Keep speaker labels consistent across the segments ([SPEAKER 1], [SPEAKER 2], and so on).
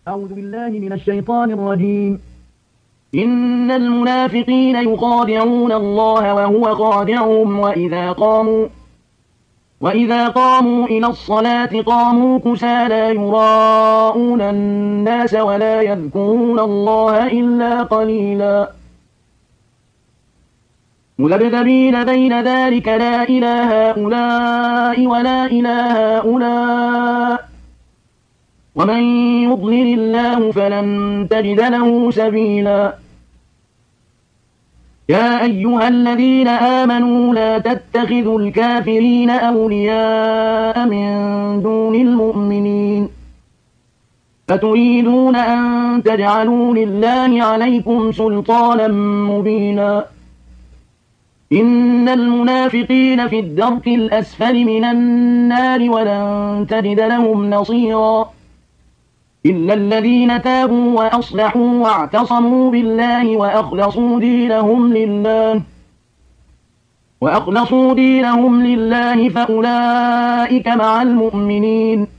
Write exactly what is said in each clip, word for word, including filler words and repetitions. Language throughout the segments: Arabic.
[SPEAKER 1] أعوذ بالله من الشيطان الرجيم. إن المنافقين يخادعون الله وهو خادعهم وإذا قاموا وإذا قاموا إلى الصلاة قاموا كسالى يراءون الناس ولا يذكرون الله إلا قليلا مذبذبين بين ذلك لا إله هؤلاء ولا إله هؤلاء ومن يضلل الله فلن تجد له سبيلا يا أيها الذين آمنوا لا تتخذوا الكافرين أولياء من دون المؤمنين فتريدون أن تجعلوا لله عليكم سلطانا مبينا إن المنافقين في الدرك الأسفل من النار ولن تجد لهم نصيرا إلا الذين تابوا وأصلحوا واعتصموا بالله وأخلصوا دينهم لله وأخلصوا دينهم لله فأولئك مع المؤمنين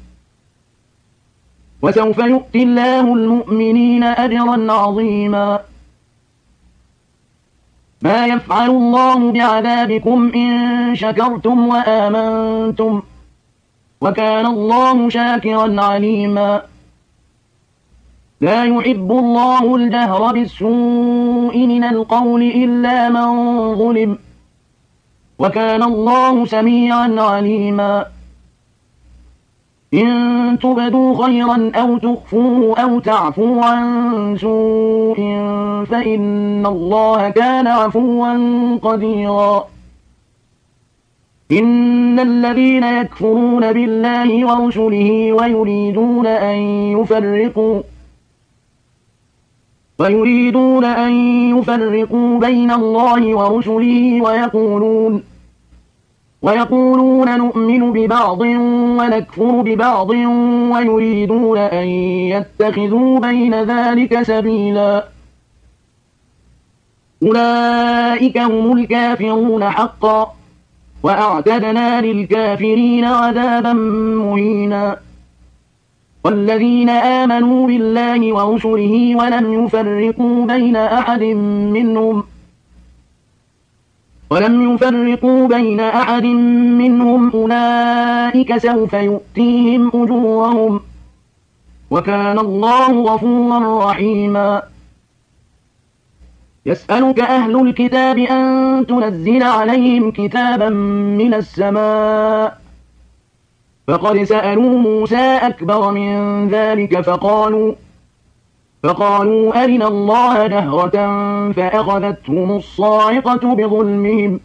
[SPEAKER 1] وسوف يؤتي الله المؤمنين أجرا عظيما ما يفعل الله بعذابكم إن شكرتم وآمنتم وكان الله شاكرا عليما لا يحب الله الجهر بالسوء من القول إلا من ظلم وكان الله سميعا عليما إن تبدوا خيرا أو تخفوه أو تعفوا عن سوء فإن الله كان عفوا قديرا إن الذين يكفرون بالله ورسله ويريدون أن يفرقوا ويريدون أن يفرقوا بين الله ورسله ويقولون ويقولون نؤمن ببعض ونكفر ببعض ويريدون أن يتخذوا بين ذلك سبيلا أولئك هم الكافرون حقا وأعتدنا للكافرين عذابا مهينا والذين آمنوا بالله ورسله ولم يفرقوا بين أحد منهم ولم يفرقوا بين أحد منهم أولئك سوف يؤتيهم أجورهم وكان الله غفورا رحيما يسألك أهل الكتاب أن تنزل عليهم كتابا من السماء فقد سألوا موسى أكبر من ذلك فقالوا فقالوا أرنا الله جهرة فأخذتهم الصاعقة بظلمهم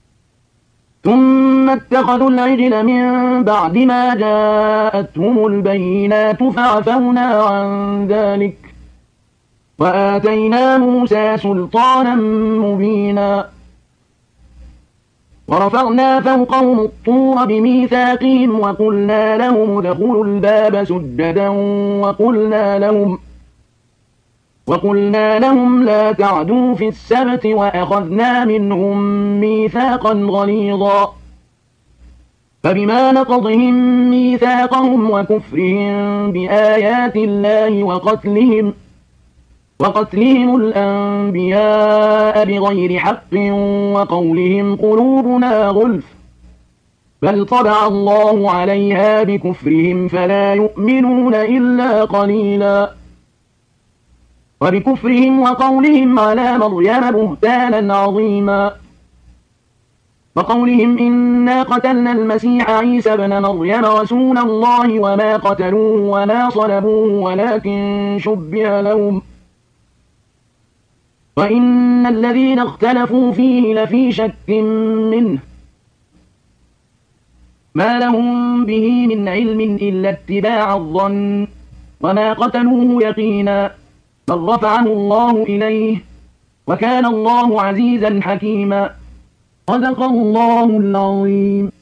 [SPEAKER 1] ثم اتخذوا العجل من بعد ما جاءتهم البينات فعفونا عن ذلك وآتينا موسى سلطانا مبينا ورفعنا فوقهم الطور بميثاقهم وقلنا لهم ادخلوا الباب سجدا وقلنا لهم وقلنا لهم لا تعدوا في السبت وأخذنا منهم ميثاقا غليظا فبما نقضهم ميثاقهم وكفرهم بآيات الله وقتلهم وقتلهم الأنبياء بغير حق وقولهم قلوبنا غلف بل طبع الله عليها بكفرهم فلا يؤمنون إلا قليلا وبكفرهم وقولهم على مريم بهتانا عظيما وقولهم إنا قتلنا المسيح عيسى ابن مريم رسول الله وما قتلوه وما صلبوه ولكن شبه لهم وإن الذين اختلفوا فيه لفي شك منه ما لهم به من علم إلا اتباع الظن وما قتلوه يقينا بل رفعه الله إليه وكان الله عزيزا حكيما صدق الله العظيم.